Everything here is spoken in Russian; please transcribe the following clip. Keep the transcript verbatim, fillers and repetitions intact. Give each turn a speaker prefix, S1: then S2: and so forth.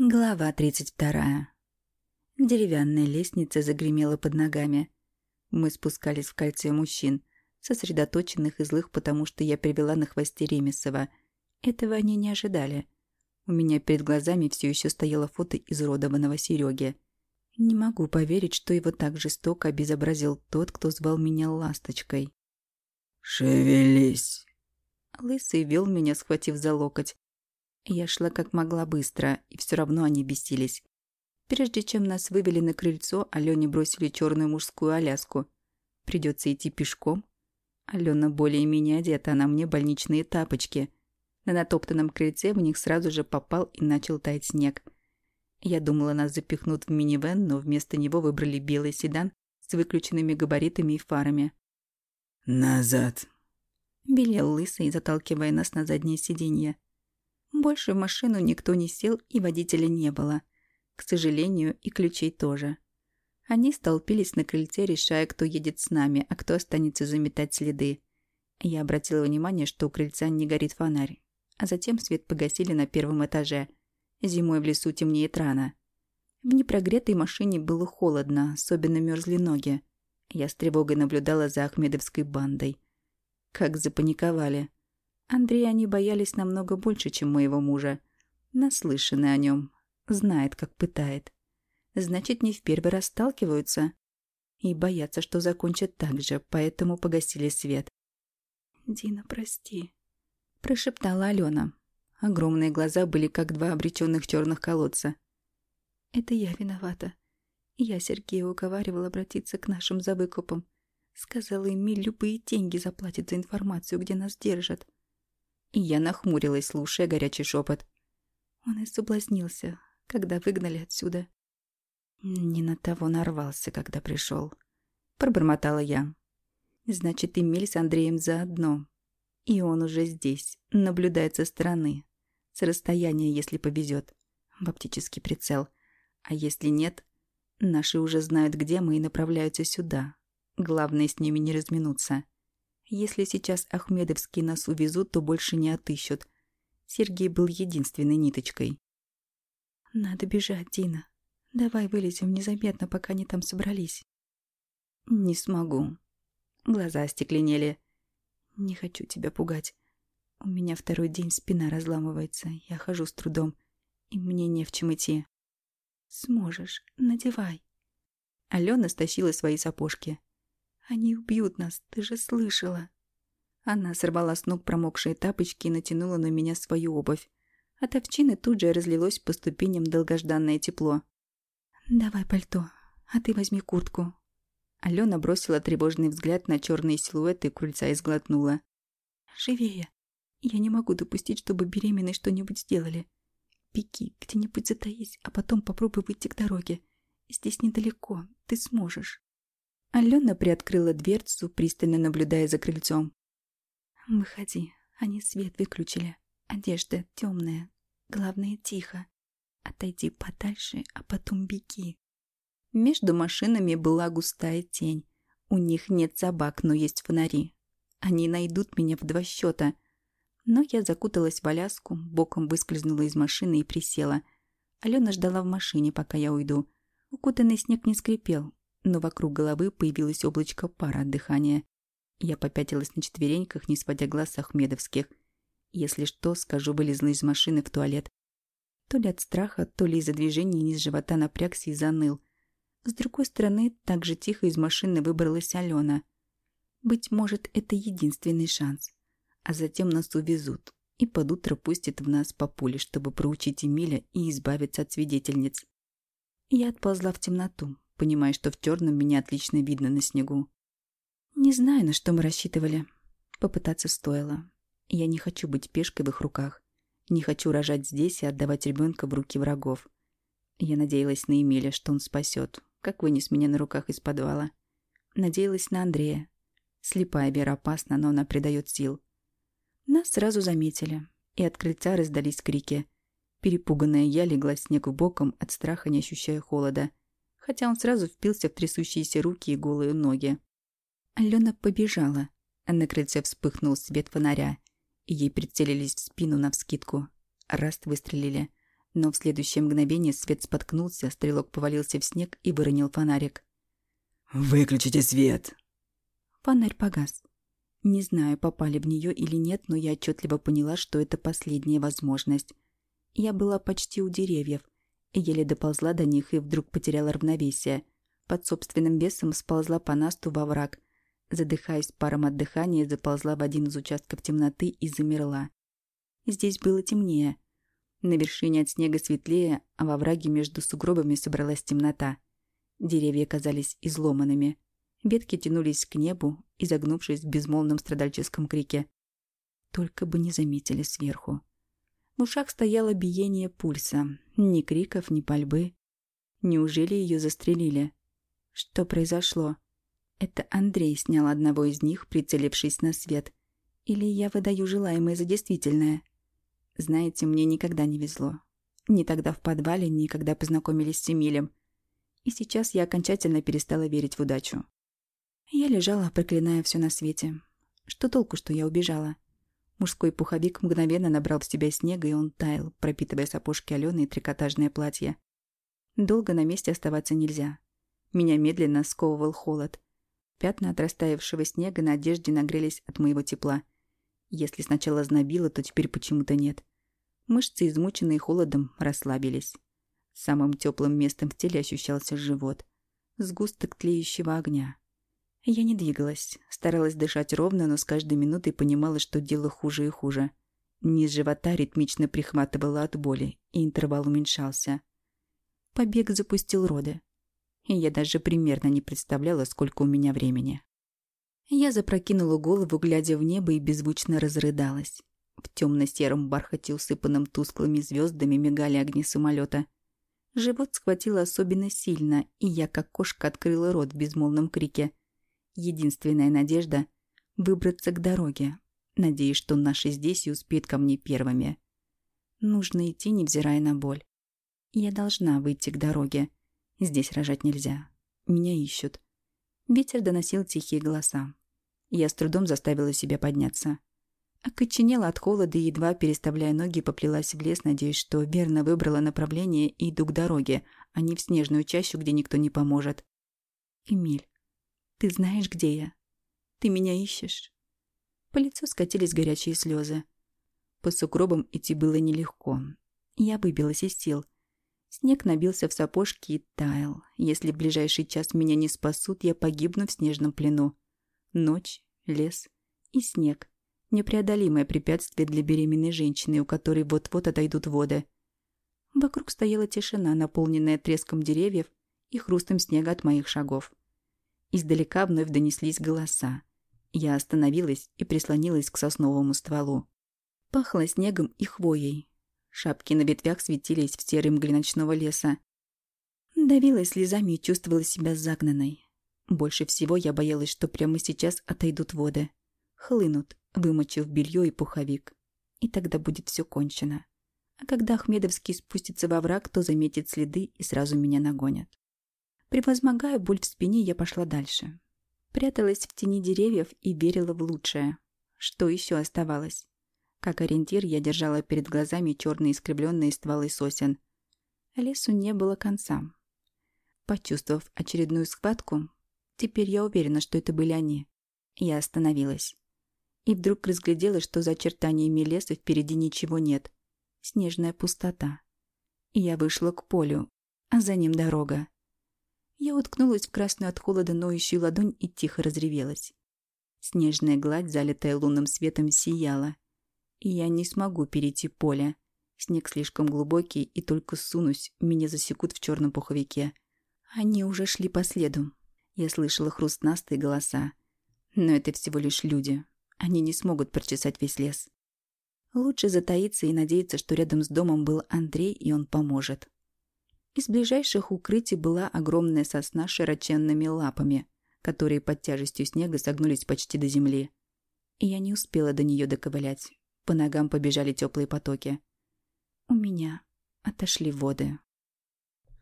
S1: Глава тридцать вторая. Деревянная лестница загремела под ногами. Мы спускались в кольце мужчин, сосредоточенных и злых, потому что я привела на хвосте Ремесова. Этого они не ожидали. У меня перед глазами все еще стояло фото изуродованного Сереги. Не могу поверить, что его так жестоко обезобразил тот, кто звал меня Ласточкой.
S2: «Шевелись!»
S1: Лысый вел меня, схватив за локоть. Я шла как могла быстро, и все равно они бесились. Прежде чем нас вывели на крыльцо, Алене бросили черную мужскую аляску. Придется идти пешком. Алена более-менее одета, а на мне больничные тапочки. На натоптанном крыльце в них сразу же попал и начал таять снег. Я думала, нас запихнут в минивэн, но вместо него выбрали белый седан с выключенными габаритами и фарами.
S2: «Назад!»
S1: – велел Лысый, заталкивая нас на заднее сиденье. Больше в машину никто не сел, и водителя не было. К сожалению, и ключей тоже. Они столпились на крыльце, решая, кто едет с нами, а кто останется заметать следы. Я обратила внимание, что у крыльца не горит фонарь. А затем свет погасили на первом этаже. Зимой в лесу темнеет рано. В непрогретой машине было холодно, особенно мерзли ноги. Я с тревогой наблюдала за ахмедовской бандой. Как запаниковали. Андрея они боялись намного больше, чем моего мужа. Наслышаны о нем. Знает, как пытает. Значит, не в первый раз сталкиваются. И боятся, что закончат так же, поэтому погасили свет. «Дина, прости», – прошептала Алена. Огромные глаза были, как два обреченных черных колодца. «Это я виновата. Я Сергея уговаривала обратиться к нашим за выкупом. Сказала, Эмиль любые деньги заплатит за информацию, где нас держат». И я нахмурилась, слушая горячий шепот. Он и соблазнился, когда выгнали отсюда. Не на того нарвался, когда пришел. Пробормотала я. Значит, Эмиль с Андреем заодно. И он уже здесь, наблюдает со стороны. С расстояния, если повезет. В оптический прицел. А если нет, наши уже знают, где мы, и направляются сюда. Главное, с ними не разминуться. Если сейчас ахмедовские нас увезут, то больше не отыщут. Сергей был единственной ниточкой. «Надо бежать, Дина. Давай вылезем незаметно, пока они там собрались». «Не смогу». Глаза остекленели. «Не хочу тебя пугать. У меня второй день спина разламывается. Я хожу с трудом, и мне не в чем идти». «Сможешь. Надевай». Алена стащила свои сапожки. «Они убьют нас, ты же слышала». Она сорвала с ног промокшие тапочки и натянула на меня свою обувь. От овчины тут же разлилось по ступеням долгожданное тепло. «Давай пальто, а ты возьми куртку». Алена бросила тревожный взгляд на черные силуэты крыльца и сглотнула. «Живее. Я не могу допустить, чтобы беременные что-нибудь сделали. Беги, где-нибудь затаись, а потом попробуй выйти к дороге. Здесь недалеко, ты сможешь». Алена приоткрыла дверцу, пристально наблюдая за крыльцом. «Выходи, они свет выключили. Одежда темная. Главное, тихо. Отойди подальше, а потом беги». Между машинами была густая тень. У них нет собак, но есть фонари. Они найдут меня в два счета. Но я закуталась в аляску, боком выскользнула из машины и присела. Алена ждала в машине, пока я уйду. Укутанный снег не скрипел, но вокруг головы появилось облачко пара от дыхания. Я попятилась на четвереньках, не сводя глаз с ахмедовских. Если что, скажу, вылезла из машины в туалет. То ли от страха, то ли из-за движения низ живота напрягся и заныл. С другой стороны, так же тихо из машины выбралась Алена. Быть может, это единственный шанс. А затем нас увезут, и под утро пустят в нас по пуле, чтобы проучить Эмиля и избавиться от свидетельниц. Я отползла в темноту, понимая, что в черном меня отлично видно на снегу. Не знаю, на что мы рассчитывали. Попытаться стоило. Я не хочу быть пешкой в их руках. Не хочу рожать здесь и отдавать ребенка в руки врагов. Я надеялась на Эмиля, что он спасет, как вынес меня на руках из подвала. Надеялась на Андрея. Слепая вера опасна, но она придает сил. Нас сразу заметили, и от крыльца раздались крики. Перепуганная я легла снегу боком, от страха не ощущая холода, хотя он сразу впился в трясущиеся руки и голые ноги. Алена побежала, а на крыльце вспыхнул свет фонаря, и ей прицелились в спину навскидку. Раз выстрелили. Но в следующее мгновение свет споткнулся, стрелок повалился в снег и выронил фонарик.
S2: «Выключите свет!»
S1: Фонарь погас. Не знаю, попали в нее или нет, но я отчетливо поняла, что это последняя возможность. Я была почти у деревьев, и еле доползла до них и вдруг потеряла равновесие. Под собственным весом сползла по насту во враг. Задыхаясь паром от дыхания, заползла в один из участков темноты и замерла. Здесь было темнее. На вершине от снега светлее, а во враге между сугробами собралась темнота. Деревья казались изломанными. Ветки тянулись к небу, изогнувшись в безмолвном страдальческом крике. Только бы не заметили сверху. В ушах стояло биение пульса. Ни криков, ни пальбы. Неужели ее застрелили? Что произошло? Это Андрей снял одного из них, прицелившись на свет. Или я выдаю желаемое за действительное? Знаете, мне никогда не везло. Ни тогда в подвале, ни когда познакомились с Эмилем. И сейчас я окончательно перестала верить в удачу. Я лежала, проклиная все на свете. Что толку, что я убежала? Мужской пуховик мгновенно набрал в себя снега, и он таял, пропитывая сапожки Алены и трикотажное платье. Долго на месте оставаться нельзя. Меня медленно сковывал холод. Пятна от растаявшего снега на одежде нагрелись от моего тепла. Если сначала знобило, то теперь почему-то нет. Мышцы, измученные холодом, расслабились. Самым теплым местом в теле ощущался живот. Сгусток тлеющего огня. Я не двигалась, старалась дышать ровно, но с каждой минутой понимала, что дело хуже и хуже. Низ живота ритмично прихватывало от боли, и интервал уменьшался. Побег запустил роды. И я даже примерно не представляла, сколько у меня времени. Я запрокинула голову, глядя в небо, и беззвучно разрыдалась. В темно-сером бархате, усыпанном тусклыми звездами, мигали огни самолета. Живот схватило особенно сильно, и я, как кошка, открыла рот в безмолвном крике. Единственная надежда — выбраться к дороге, надеясь, что наши здесь и успеют ко мне первыми. Нужно идти, невзирая на боль. Я должна выйти к дороге. Здесь рожать нельзя. Меня ищут. Ветер доносил тихие голоса. Я с трудом заставила себя подняться. Окоченела от холода и, едва переставляя ноги, поплелась в лес, надеясь, что верно выбрала направление и иду к дороге, а не в снежную чащу, где никто не поможет. «Эмиль, ты знаешь, где я? Ты меня ищешь?» По лицу скатились горячие слезы. По сугробам идти было нелегко. Я выбилась из сил. Снег набился в сапожки и таял. Если в ближайший час меня не спасут, я погибну в снежном плену. Ночь, лес и снег. Непреодолимое препятствие для беременной женщины, у которой вот-вот отойдут воды. Вокруг стояла тишина, наполненная треском деревьев и хрустом снега от моих шагов. Издалека вновь донеслись голоса. Я остановилась и прислонилась к сосновому стволу. Пахло снегом и хвоей. Шапки на ветвях светились в серой мгле ночного леса. Давилась слезами и чувствовала себя загнанной. Больше всего я боялась, что прямо сейчас отойдут воды. Хлынут, вымочив белье и пуховик. И тогда будет все кончено. А когда Ахмедовский спустится во враг, то заметит следы и сразу меня нагонят. Превозмогая боль в спине, я пошла дальше. Пряталась в тени деревьев и верила в лучшее. Что еще оставалось? Как ориентир я держала перед глазами черные искривленные стволы сосен. Лесу не было конца. Почувствовав очередную схватку, теперь я уверена, что это были они. Я остановилась. И вдруг разглядела, что за очертаниями леса впереди ничего нет. Снежная пустота. Я вышла к полю, а за ним дорога. Я уткнулась в красную от холода ноющую ладонь и тихо разревелась. Снежная гладь, залитая лунным светом, сияла. И я не смогу перейти поле. Снег слишком глубокий, и только сунусь, меня засекут в черном пуховике. Они уже шли по следу. Я слышала хруст наста и голоса. Но это всего лишь люди. Они не смогут прочесать весь лес. Лучше затаиться и надеяться, что рядом с домом был Андрей, и он поможет. Из ближайших укрытий была огромная сосна с широченными лапами, которые под тяжестью снега согнулись почти до земли. И я не успела до нее доковылять. По ногам побежали теплые потоки. У меня отошли воды.